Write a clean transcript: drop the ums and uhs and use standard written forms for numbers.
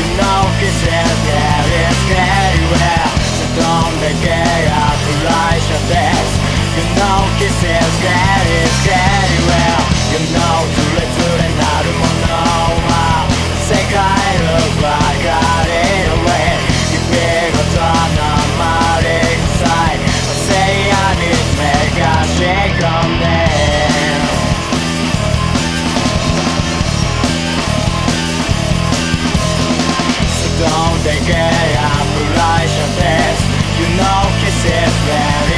You know kisses get it anywhere. So don't they get apparition this. You know kisses get it anywhere. You know ズレズレなるものは世界のバカリの上君ごとのまり臭い聖夜に目がし込んでDon't they get apparition this. You know kisses very